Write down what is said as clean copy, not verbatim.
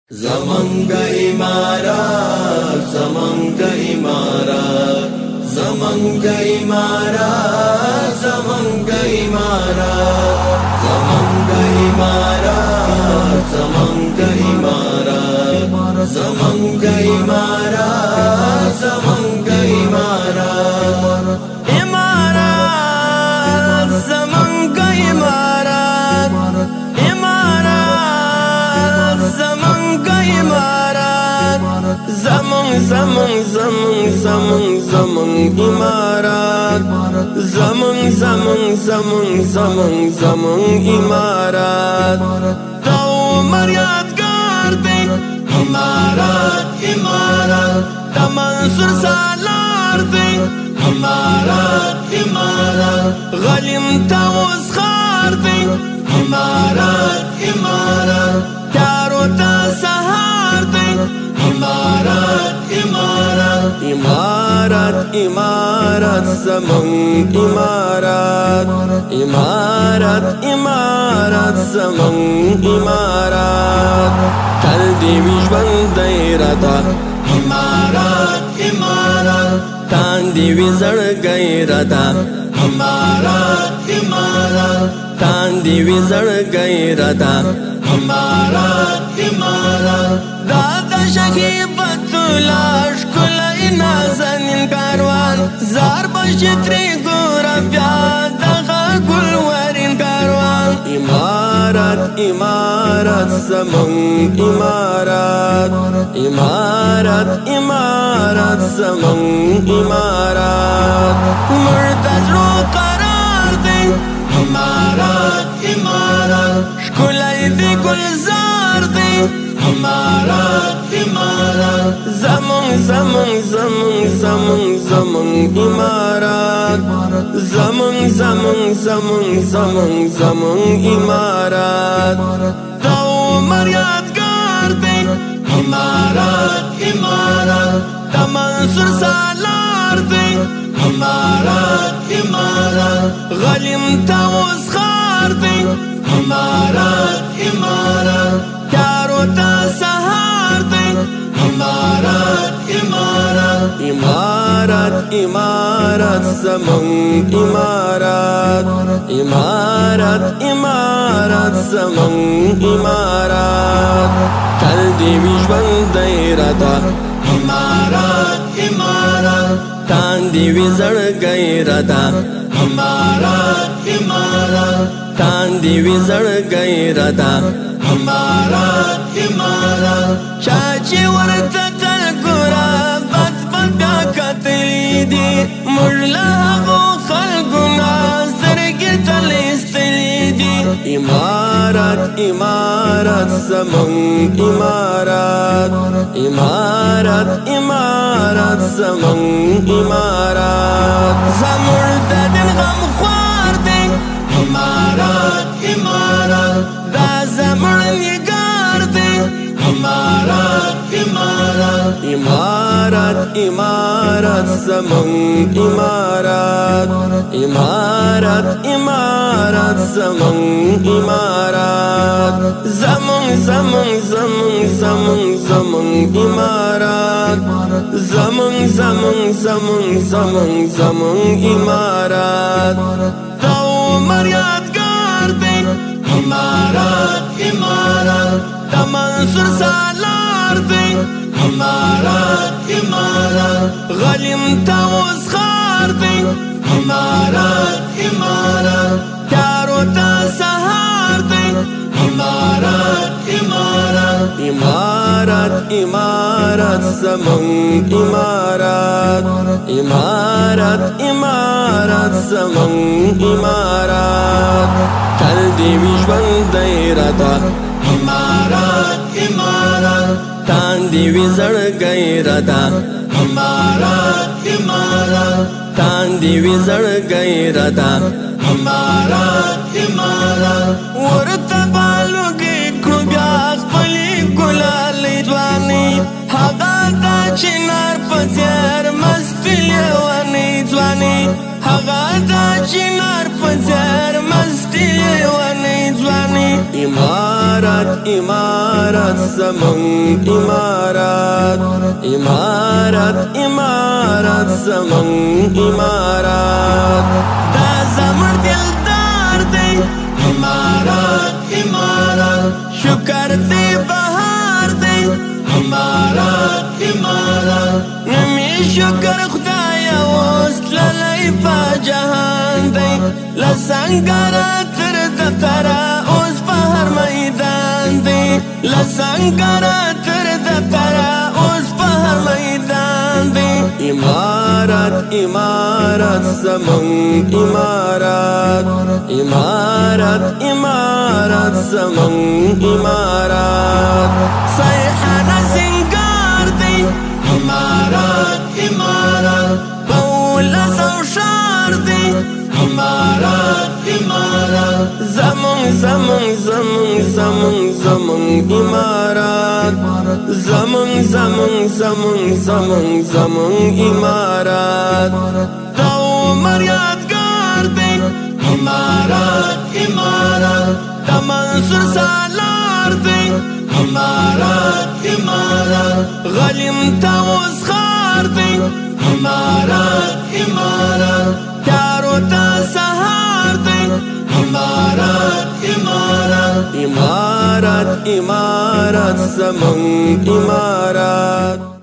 زمانگ امارات زمانگ امارات زمانگ امارات زمانگ امارات زمانگ امارات زمانگ امارات زمانگ امارات زمانگ امارات امارات زمانگ امارات امارات زمانگ امارات زمان زمان زمان زمان زمان امارات زمان زمان زمان زمان زمان امارات تو مریادگار دی امارات امارات تا منصور سالار دی امارات امارات غلیم تا وسخار دی امارات امارات کارو تا سهار دی امارات امارات امارات امارات زمان امارات امارات امارات زمان امارات تل دیوی ژوندی راته امارات امارات تان دیوی زړګی راته امارات امارات تان دیوی زړګی راته امارات امارات دادا شکیبت لاش کلی نازنین کاروان زار بشتری گورا بیا دغا گلورین کاروان امارات امارات زمان امارات امارات امارات زمان امارات مرتز رو قرار دی امارات امارات شکلی دی گلزار دی امارات امارات زمان زمان زمان زمان زمان امارات زمان زمان زمان زمان زمان امارات تو مریادگار دی امارات امارات تا منصور سالار دی امارات امارات غلیم تا وسخار دی امارات امارات کارو تا سهار دی امارات امارات امارات امارات زمان امارات امارات امارات زمان امارات تل دیوی ژوندی راته امارات امارات تان دیوی زړګی راته امارات امارات تان دیوی زړګی راته امارات امارات چاچی ورته تل ګورا بد بد بیا کتلی دی مړلا هغو خلکو ناز سترګې تل ایستلی دی امارات امارات زمان امارات امارات امارات زمان امارات زموږ د دین غم خوار دی امارات امارات دا زموږ نګار دی امارات امارات امارات امارات زمان امارات امارات امارات زمان امارات زمان زمان زمان زمان زمان امارات زمان زمان زمان زمان زمان امارات تو مریادگار دی امارات امارات تا منصور سالار دی امارات امارات غلیم تا وسخار دی امارات امارات کارو تا سهار دی امارات امارات امارات امارات زمان امارات امارات امارات زمان امارات تل دیوی ژوندی راته امارات امارات تان دیوی زړګی راته امارات امارات تان دیوی زړګی راته امارات امارات ورته بالوګي کړو بیا خپلې ګلالۍ ځواني هغه دا چنار په څېر مستې لیونۍ ځواني هغه دا چنار په څېر مستې لیونۍ ځواني امارات امارات زمون امارات امارات امارات زمون امارات دا زمون دلدار دی امارات امارات شکر دی بهار دی امارات امارات نمی شکر خدایا اوس تللی په جهان دی لسنګره تر دفتره اوس په هر میدان دی لسنګره تر دفتره اوس په هر میدان دی امارات امارات زمون امارات امارات امارات زمون امارات صیحانه سنگار دی امارات امارات بولس او شار دی امارات امارات زمون زمون زمون زمون زمون امارات زمون زمون زمون زمون زمون امارات دا عمر یادگار دی امارات امارات دا منصور سالار دی امارات امارات غلیم تاوز خار دی امارات امارات تیارو تا سهار دی امارات امارات امارات امارات زمون امارات